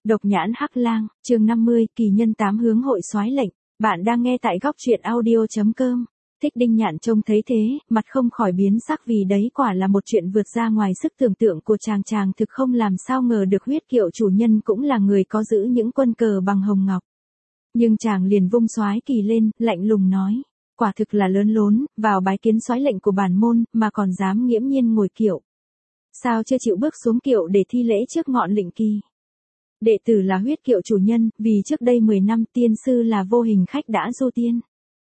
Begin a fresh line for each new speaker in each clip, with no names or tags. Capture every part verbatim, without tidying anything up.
Độc nhãn hắc lang, chương năm mươi, kỳ nhân tám hướng hội soái lệnh. Bạn đang nghe tại góc truyện audio chấm com. Thích Đinh Nhạn trông thấy thế, mặt không khỏi biến sắc vì đấy quả là một chuyện vượt ra ngoài sức tưởng tượng của chàng chàng thực không làm sao ngờ được huyết kiệu chủ nhân cũng là người có giữ những quân cờ bằng hồng ngọc. Nhưng chàng liền vung soái kỳ lên, lạnh lùng nói, quả thực là lớn lốn, vào bái kiến soái lệnh của bản môn, mà còn dám nghiễm nhiên ngồi kiệu. Sao chưa chịu bước xuống kiệu để thi lễ trước ngọn lệnh kỳ? Đệ tử là huyết kiệu chủ nhân, vì trước đây mười năm tiên sư là vô hình khách đã du tiên.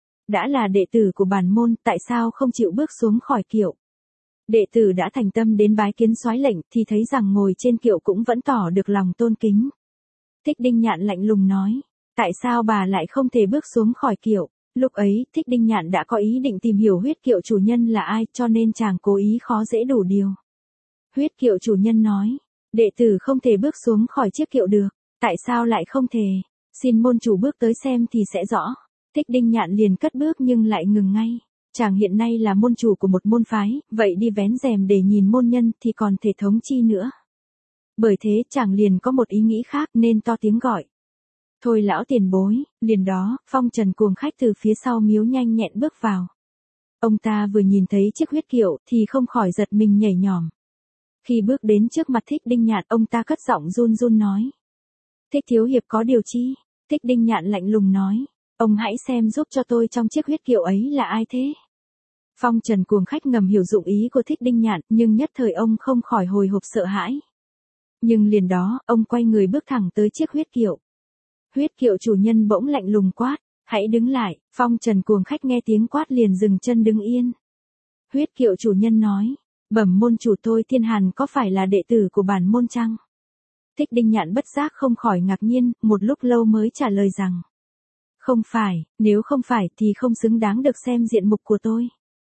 Đã là đệ tử của bản môn, tại sao không chịu bước xuống khỏi kiệu? Đệ tử đã thành tâm đến bái kiến soái lệnh, thì thấy rằng ngồi trên kiệu cũng vẫn tỏ được lòng tôn kính. Thích Đinh Nhạn lạnh lùng nói, tại sao bà lại không thể bước xuống khỏi kiệu? Lúc ấy, Thích Đinh Nhạn đã có ý định tìm hiểu huyết kiệu chủ nhân là ai, cho nên chàng cố ý khó dễ đủ điều. Huyết kiệu chủ nhân nói, đệ tử không thể bước xuống khỏi chiếc kiệu được, tại sao lại không thể? Xin môn chủ bước tới xem thì sẽ rõ. Thích Đinh Nhạn liền cất bước nhưng lại ngừng ngay. Chàng hiện nay là môn chủ của một môn phái, vậy đi vén rèm để nhìn môn nhân thì còn thể thống chi nữa. Bởi thế chàng liền có một ý nghĩ khác nên to tiếng gọi. Thôi lão tiền bối, liền đó, phong trần cuồng khách từ phía sau miếu nhanh nhẹn bước vào. Ông ta vừa nhìn thấy chiếc huyết kiệu thì không khỏi giật mình nhảy nhỏm. Khi bước đến trước mặt Thích Đinh Nhạn, ông ta cất giọng run run nói. Thích thiếu hiệp có điều chi? Thích Đinh Nhạn lạnh lùng nói. Ông hãy xem giúp cho tôi trong chiếc huyết kiệu ấy là ai thế? Phong trần cuồng khách ngầm hiểu dụng ý của Thích Đinh Nhạn, nhưng nhất thời ông không khỏi hồi hộp sợ hãi. Nhưng liền đó, ông quay người bước thẳng tới chiếc huyết kiệu. Huyết kiệu chủ nhân bỗng lạnh lùng quát, hãy đứng lại. Phong trần cuồng khách nghe tiếng quát liền dừng chân đứng yên. Huyết kiệu chủ nhân nói. Bẩm môn chủ, tôi Thiên Hàn có phải là đệ tử của bản môn chăng? Thích Đinh Nhạn bất giác không khỏi ngạc nhiên, một lúc lâu mới trả lời rằng. Không phải, nếu không phải thì không xứng đáng được xem diện mục của tôi.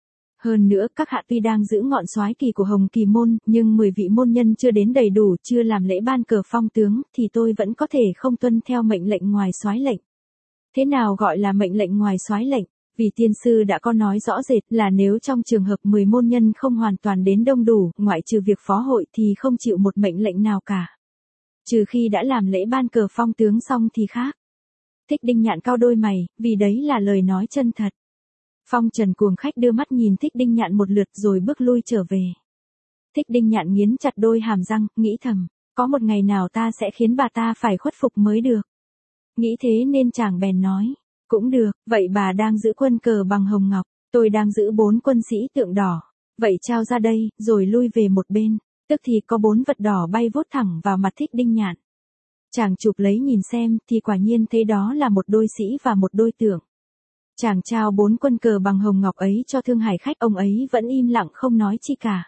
Hơn nữa các hạ tuy đang giữ ngọn soái kỳ của Hồng Kỳ môn, nhưng mười vị môn nhân chưa đến đầy đủ, chưa làm lễ ban cờ phong tướng, thì tôi vẫn có thể không tuân theo mệnh lệnh ngoài soái lệnh. Thế nào gọi là mệnh lệnh ngoài soái lệnh? Vì tiên sư đã có nói rõ rệt là nếu trong trường hợp mười môn nhân không hoàn toàn đến đông đủ, ngoại trừ việc phó hội thì không chịu một mệnh lệnh nào cả. Trừ khi đã làm lễ ban cờ phong tướng xong thì khác. Thích Đinh Nhạn cau đôi mày, vì đấy là lời nói chân thật. Phong trần cuồng khách đưa mắt nhìn Thích Đinh Nhạn một lượt rồi bước lui trở về. Thích Đinh Nhạn nghiến chặt đôi hàm răng, nghĩ thầm, có một ngày nào ta sẽ khiến bà ta phải khuất phục mới được. Nghĩ thế nên chàng bèn nói. Cũng được, vậy bà đang giữ quân cờ bằng hồng ngọc, tôi đang giữ bốn quân sĩ tượng đỏ. Vậy trao ra đây, rồi lui về một bên. Tức thì có bốn vật đỏ bay vút thẳng vào mặt Thích Đinh Nhạn. Chàng chụp lấy nhìn xem, thì quả nhiên thấy đó là một đôi sĩ và một đôi tượng. Chàng trao bốn quân cờ bằng hồng ngọc ấy cho Thương Hải khách, ông ấy vẫn im lặng không nói chi cả.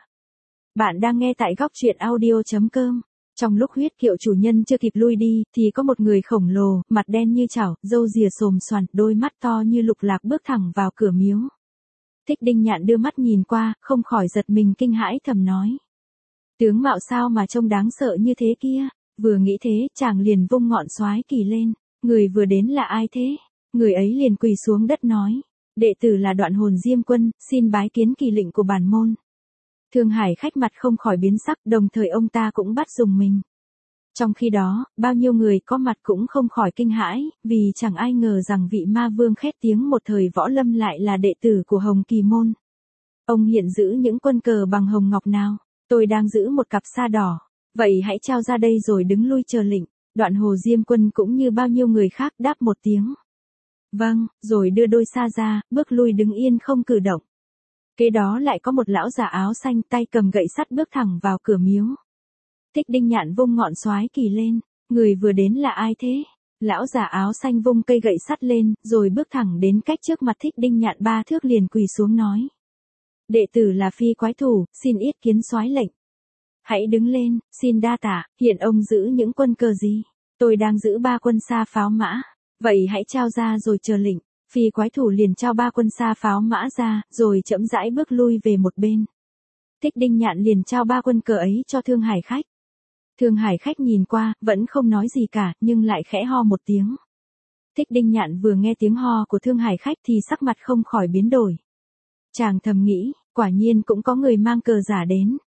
Bạn đang nghe tại góc truyện audio chấm com. Trong lúc huyết kiệu chủ nhân chưa kịp lui đi, thì có một người khổng lồ, mặt đen như chảo, râu rìa xồm xoàn, đôi mắt to như lục lạc bước thẳng vào cửa miếu. Thích Đinh Nhạn đưa mắt nhìn qua, không khỏi giật mình kinh hãi thầm nói. Tướng mạo sao mà trông đáng sợ như thế kia? Vừa nghĩ thế, chàng liền vung ngọn soái kỳ lên. Người vừa đến là ai thế? Người ấy liền quỳ xuống đất nói. Đệ tử là Đoạn Hồn Diêm Quân, xin bái kiến kỳ lệnh của bản môn. Thương Hải khách mặt không khỏi biến sắc, đồng thời ông ta cũng bắt dùng mình. Trong khi đó, bao nhiêu người có mặt cũng không khỏi kinh hãi, vì chẳng ai ngờ rằng vị ma vương khét tiếng một thời võ lâm lại là đệ tử của Hồng Kỳ môn. Ông hiện giữ những quân cờ bằng hồng ngọc nào? Tôi đang giữ một cặp sa đỏ. Vậy hãy trao ra đây rồi đứng lui chờ lệnh. Đoạn Hồ Diêm Quân cũng như bao nhiêu người khác đáp một tiếng. Vâng, rồi đưa đôi sa ra, bước lui đứng yên không cử động. Kế đó lại có một lão già áo xanh tay cầm gậy sắt bước thẳng vào cửa miếu. Thích Đinh Nhạn vung ngọn soái kỳ lên. Người vừa đến là ai thế? Lão già áo xanh vung cây gậy sắt lên, rồi bước thẳng đến cách trước mặt Thích Đinh Nhạn ba thước liền quỳ xuống nói. Đệ tử là Phi Quái Thủ, xin yết kiến soái lệnh. Hãy đứng lên, xin đa tạ, hiện ông giữ những quân cờ gì? Tôi đang giữ ba quân sa pháo mã. Vậy hãy trao ra rồi chờ lệnh. Phi Quái Thủ liền trao ba quân sa pháo mã ra, rồi chậm rãi bước lui về một bên. Thích Đinh Nhạn liền trao ba quân cờ ấy cho Thương Hải khách. Thương Hải khách nhìn qua, vẫn không nói gì cả, nhưng lại khẽ ho một tiếng. Thích Đinh Nhạn vừa nghe tiếng ho của Thương Hải khách thì sắc mặt không khỏi biến đổi. Chàng thầm nghĩ, quả nhiên cũng có người mang cờ giả đến.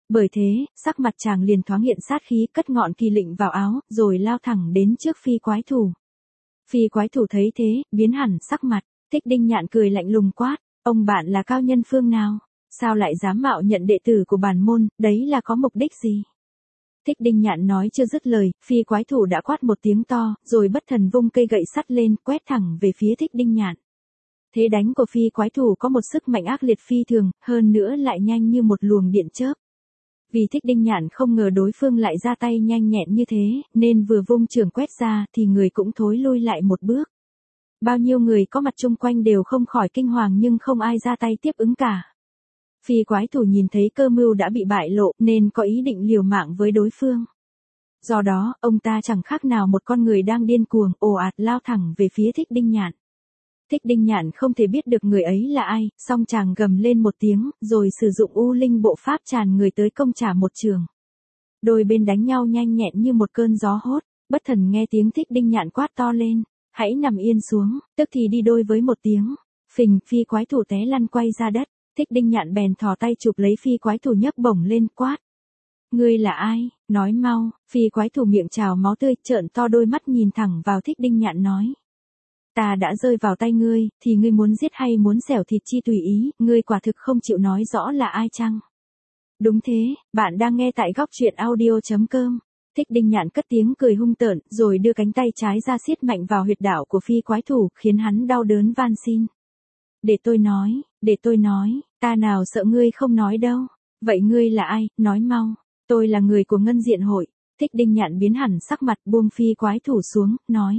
Bởi thế, sắc mặt chàng liền thoáng hiện sát khí, cất ngọn kỳ lệnh vào áo, rồi lao thẳng đến trước phi quái thủ. Phi quái thủ thấy thế, biến hẳn sắc mặt, Thích Đinh Nhạn cười lạnh lùng quát, ông bạn là cao nhân phương nào? Sao lại dám mạo nhận đệ tử của bản môn, đấy là có mục đích gì? Thích Đinh Nhạn nói chưa dứt lời, phi quái thủ đã quát một tiếng to, rồi bất thần vung cây gậy sắt lên, quét thẳng về phía Thích Đinh Nhạn. Thế đánh của phi quái thủ có một sức mạnh ác liệt phi thường, hơn nữa lại nhanh như một luồng điện chớp. Vì Thích Đinh Nhạn không ngờ đối phương lại ra tay nhanh nhẹn như thế, nên vừa vung trường quét ra thì người cũng thối lui lại một bước. Bao nhiêu người có mặt chung quanh đều không khỏi kinh hoàng nhưng không ai ra tay tiếp ứng cả. Phi quái thủ nhìn thấy cơ mưu đã bị bại lộ nên có ý định liều mạng với đối phương. Do đó, ông ta chẳng khác nào một con người đang điên cuồng, ồ ạt lao thẳng về phía Thích Đinh Nhạn. Thích Đinh Nhạn không thể biết được người ấy là ai, song chàng gầm lên một tiếng, rồi sử dụng u linh bộ pháp tràn người tới công trả một trường. Đôi bên đánh nhau nhanh nhẹn như một cơn gió hốt, bất thần nghe tiếng Thích Đinh Nhạn quát to lên, hãy nằm yên xuống, tức thì đi đôi với một tiếng, phình, phi quái thủ té lăn quay ra đất, Thích Đinh Nhạn bèn thò tay chụp lấy phi quái thủ nhấc bổng lên quát. Ngươi là ai, nói mau, phi quái thủ miệng trào máu tươi, trợn to đôi mắt nhìn thẳng vào Thích Đinh Nhạn nói. Ta đã rơi vào tay ngươi, thì ngươi muốn giết hay muốn xẻo thịt chi tùy ý, ngươi quả thực không chịu nói rõ là ai chăng? Đúng thế, bạn đang nghe tại góc truyện audio chấm com. Thích Đinh Nhạn cất tiếng cười hung tợn, rồi đưa cánh tay trái ra siết mạnh vào huyệt đạo của phi quái thủ, khiến hắn đau đớn van xin. Để tôi nói, để tôi nói, ta nào sợ ngươi không nói đâu. Vậy ngươi là ai, nói mau. Tôi là người của Ngân Diện Hội. Thích Đinh Nhạn biến hẳn sắc mặt, buông phi quái thủ xuống, nói.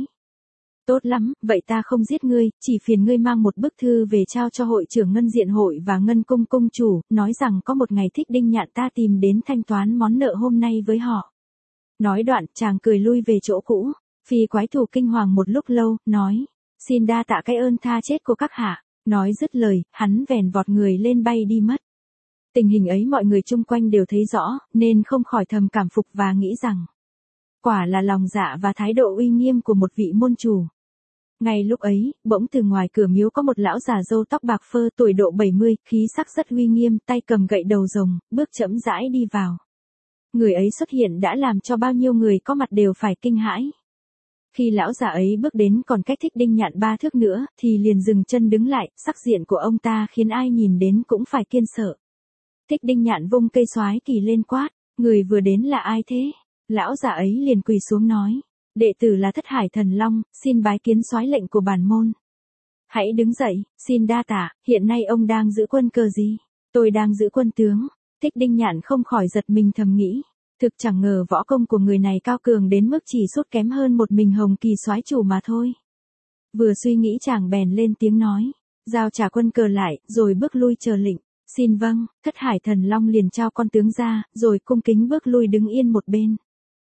Tốt lắm, vậy ta không giết ngươi, chỉ phiền ngươi mang một bức thư về trao cho hội trưởng Ngân Diện Hội và Ngân Cung Cung chủ, nói rằng có một ngày Thích Đinh Nhạn ta tìm đến thanh toán món nợ hôm nay với họ. Nói đoạn, chàng cười lui về chỗ cũ, phi quái thủ kinh hoàng một lúc lâu, nói, xin đa tạ cái ơn tha chết của các hạ. Nói dứt lời, hắn vèn vọt người lên bay đi mất. Tình hình ấy mọi người chung quanh đều thấy rõ, nên không khỏi thầm cảm phục và nghĩ rằng, quả là lòng dạ và thái độ uy nghiêm của một vị môn chủ. Ngay lúc ấy, bỗng từ ngoài cửa miếu có một lão già râu tóc bạc phơ tuổi độ bảy mươi, khí sắc rất uy nghiêm, tay cầm gậy đầu rồng, bước chậm rãi đi vào. Người ấy xuất hiện đã làm cho bao nhiêu người có mặt đều phải kinh hãi. Khi lão già ấy bước đến còn cách Thích Đinh Nhạn ba thước nữa, thì liền dừng chân đứng lại, sắc diện của ông ta khiến ai nhìn đến cũng phải kiêng sợ. Thích Đinh Nhạn vung cây xoái kỳ lên quát, người vừa đến là ai thế? Lão già ấy liền quỳ xuống nói, đệ tử là Thất Hải Thần Long, xin bái kiến soái lệnh của bản môn. Hãy đứng dậy, xin đa tạ, hiện nay ông đang giữ quân cờ gì? Tôi đang giữ quân tướng. Thích Đinh Nhạn không khỏi giật mình thầm nghĩ. Thực chẳng ngờ võ công của người này cao cường đến mức chỉ sút kém hơn một mình Hồng Kỳ soái chủ mà thôi. Vừa suy nghĩ chàng bèn lên tiếng nói, giao trả quân cờ lại, rồi bước lui chờ lệnh. Xin vâng, Thất Hải Thần Long liền trao con tướng ra, rồi cung kính bước lui đứng yên một bên.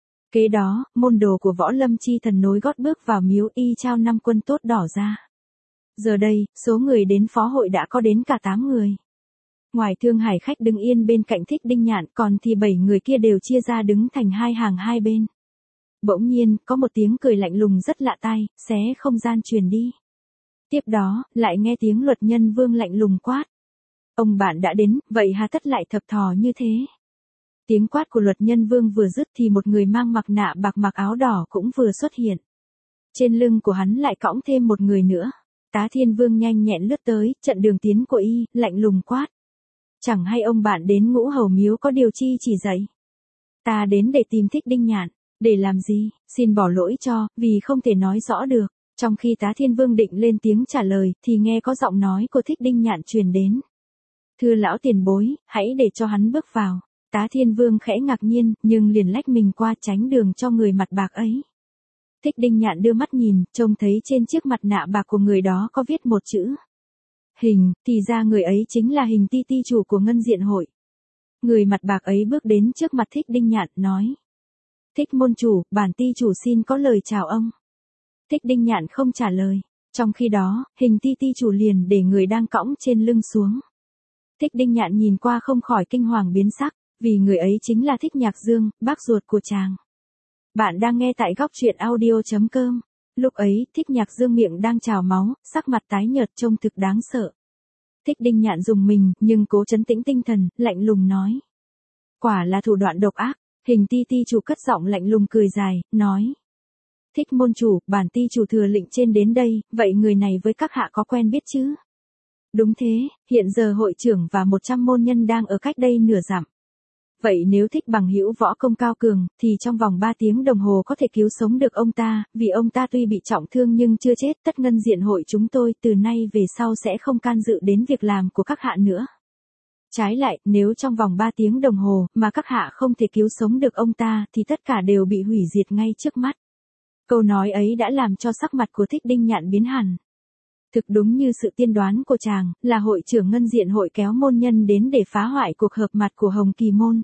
Kế đó, môn đồ của Võ Lâm Chi Thần nối gót bước vào miếu y trao năm quân tốt đỏ ra. Giờ đây, số người đến phó hội đã có đến cả tám người. Ngoài Thương Hải khách đứng yên bên cạnh Thích Đinh Nhạn, còn thì bảy người kia đều chia ra đứng thành hai hàng hai bên. Bỗng nhiên, có một tiếng cười lạnh lùng rất lạ tai, xé không gian truyền đi. Tiếp đó, lại nghe tiếng Luật Nhân Vương lạnh lùng quát. Ông bạn đã đến, vậy hà tất lại thập thò như thế? Tiếng quát của Luật Nhân Vương vừa dứt thì một người mang mặt nạ bạc mặc áo đỏ cũng vừa xuất hiện. Trên lưng của hắn lại cõng thêm một người nữa. Tá Thiên Vương nhanh nhẹn lướt tới, chặn đường tiến của y, lạnh lùng quát. Chẳng hay ông bạn đến Ngũ Hầu miếu có điều chi chỉ dạy. Ta đến để tìm Thích Đinh Nhạn. Để làm gì, xin bỏ lỗi cho, vì không thể nói rõ được. Trong khi Tá Thiên Vương định lên tiếng trả lời, thì nghe có giọng nói của Thích Đinh Nhạn truyền đến. Thưa lão tiền bối, hãy để cho hắn bước vào. Tá Thiên Vương khẽ ngạc nhiên, nhưng liền lách mình qua tránh đường cho người mặt bạc ấy. Thích Đinh Nhạn đưa mắt nhìn, trông thấy trên chiếc mặt nạ bạc của người đó có viết một chữ. Hình, thì ra người ấy chính là Hình ti ti chủ của Ngân Diện Hội. Người mặt bạc ấy bước đến trước mặt Thích Đinh Nhạn, nói. Thích môn chủ, bản ti chủ xin có lời chào ông. Thích Đinh Nhạn không trả lời. Trong khi đó, Hình ti ti chủ liền để người đang cõng trên lưng xuống. Thích Đinh Nhạn nhìn qua không khỏi kinh hoàng biến sắc, vì người ấy chính là Thích Nhạc Dương, bác ruột của chàng. Bạn đang nghe tại góc truyện audio chấm com. Lúc ấy, Thích Nhạc Dương miệng đang trào máu, sắc mặt tái nhợt trông thực đáng sợ. Thích Đinh Nhạn dùng mình, nhưng cố trấn tĩnh tinh thần, lạnh lùng nói. Quả là thủ đoạn độc ác, Hình ti ti chủ cất giọng lạnh lùng cười dài, nói. Thích môn chủ, bản ti chủ thừa lệnh trên đến đây, vậy người này với các hạ có quen biết chứ? Đúng thế, hiện giờ hội trưởng và một trăm môn nhân đang ở cách đây nửa dặm. Vậy nếu Thích bằng hữu võ công cao cường, thì trong vòng ba tiếng đồng hồ có thể cứu sống được ông ta, vì ông ta tuy bị trọng thương nhưng chưa chết. Tất ngân diện hội chúng tôi từ nay về sau sẽ không can dự đến việc làm của các hạ nữa. Trái lại, nếu trong vòng ba tiếng đồng hồ mà các hạ không thể cứu sống được ông ta thì tất cả đều bị hủy diệt ngay trước mắt. Câu nói ấy đã làm cho sắc mặt của Thích Đinh Nhạn biến hẳn. Thực đúng như sự tiên đoán của chàng, là hội trưởng ngân diện hội kéo môn nhân đến để phá hoại cuộc họp mặt của Hồng Kỳ môn.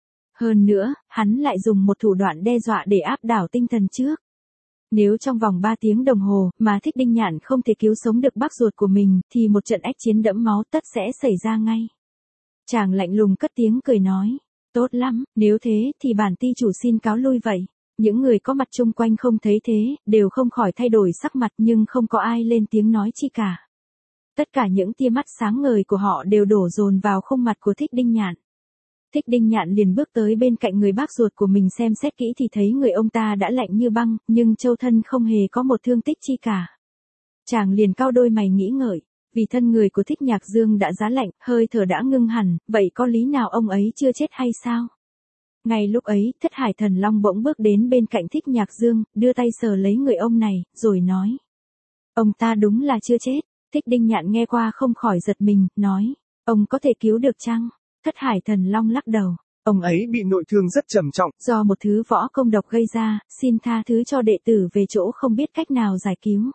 Hơn nữa, hắn lại dùng một thủ đoạn đe dọa để áp đảo tinh thần trước. Nếu trong vòng ba tiếng đồng hồ mà Thích Đinh Nhạn không thể cứu sống được bác ruột của mình, thì một trận ách chiến đẫm máu tất sẽ xảy ra ngay. Chàng lạnh lùng cất tiếng cười nói, tốt lắm, nếu thế thì bản ti chủ xin cáo lui vậy. Những người có mặt chung quanh không thấy thế, đều không khỏi thay đổi sắc mặt nhưng không có ai lên tiếng nói chi cả. Tất cả những tia mắt sáng ngời của họ đều đổ dồn vào khuôn mặt của Thích Đinh Nhạn. Thích Đinh Nhạn liền bước tới bên cạnh người bác ruột của mình xem xét kỹ thì thấy người ông ta đã lạnh như băng, nhưng châu thân không hề có một thương tích chi cả. Chàng liền cau đôi mày nghĩ ngợi, vì thân người của Thích Nhạc Dương đã giá lạnh, hơi thở đã ngưng hẳn, vậy có lý nào ông ấy chưa chết hay sao? Ngay lúc ấy, Thất Hải Thần Long bỗng bước đến bên cạnh Thích Nhạc Dương, đưa tay sờ lấy người ông này, rồi nói. Ông ta đúng là chưa chết. Thích Đinh Nhạn nghe qua không khỏi giật mình, nói. Ông có thể cứu được chăng? Thất Hải Thần Long lắc đầu.
Ông ấy bị nội thương rất trầm trọng.
Do một thứ võ công độc gây ra, xin tha thứ cho đệ tử về chỗ không biết cách nào giải cứu.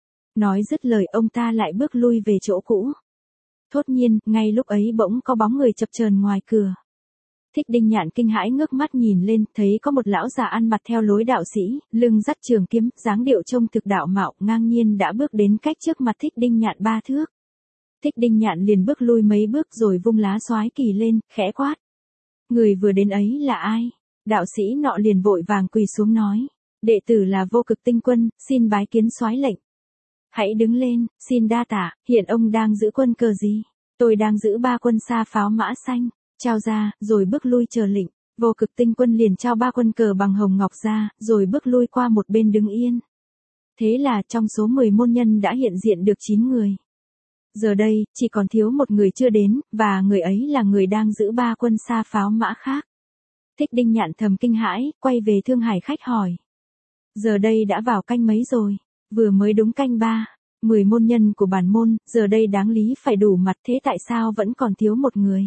Nói dứt lời ông ta lại bước lui về chỗ cũ. Thốt nhiên, ngay lúc ấy bỗng có bóng người chập chờn ngoài cửa. Thích Đinh Nhạn kinh hãi ngước mắt nhìn lên, thấy có một lão già ăn mặc theo lối đạo sĩ, lưng dắt trường kiếm, dáng điệu trông thực đạo mạo, ngang nhiên đã bước đến cách trước mặt Thích Đinh Nhạn ba thước. Thích Đinh Nhạn liền bước lui mấy bước rồi vung lá soái kỳ lên, khẽ quát. Người vừa đến ấy là ai? Đạo sĩ nọ liền vội vàng quỳ xuống nói. Đệ tử là Vô Cực Tinh Quân, xin bái kiến soái lệnh. Hãy đứng lên, xin đa tạ, hiện ông đang giữ quân cờ gì? Tôi đang giữ ba quân sa pháo mã xanh. Trao ra, rồi bước lui chờ lệnh. Vô Cực Tinh Quân liền trao ba quân cờ bằng hồng ngọc ra, rồi bước lui qua một bên đứng yên. Thế là trong số mười môn nhân đã hiện diện được chín người. Giờ đây, chỉ còn thiếu một người chưa đến, và người ấy là người đang giữ ba quân sa pháo mã khác. Thích Đinh Nhạn thầm kinh hãi, quay về Thương Hải khách hỏi. Giờ đây đã vào canh mấy rồi? Vừa mới đúng canh ba. Mười môn nhân của bản môn, giờ đây đáng lý phải đủ mặt, thế tại sao vẫn còn thiếu một người?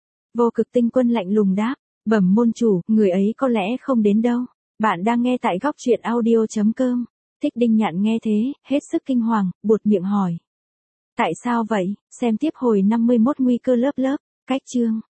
Vô Cực Tinh Quân lạnh lùng đáp, bẩm môn chủ, người ấy có lẽ không đến đâu. Bạn đang nghe tại góc truyện audio chấm com. Thích Đinh Nhạn nghe thế, hết sức kinh hoàng, buột miệng hỏi. Tại sao vậy? Xem tiếp hồi năm mươi mốt nguy cơ lớp lớp, cách chương.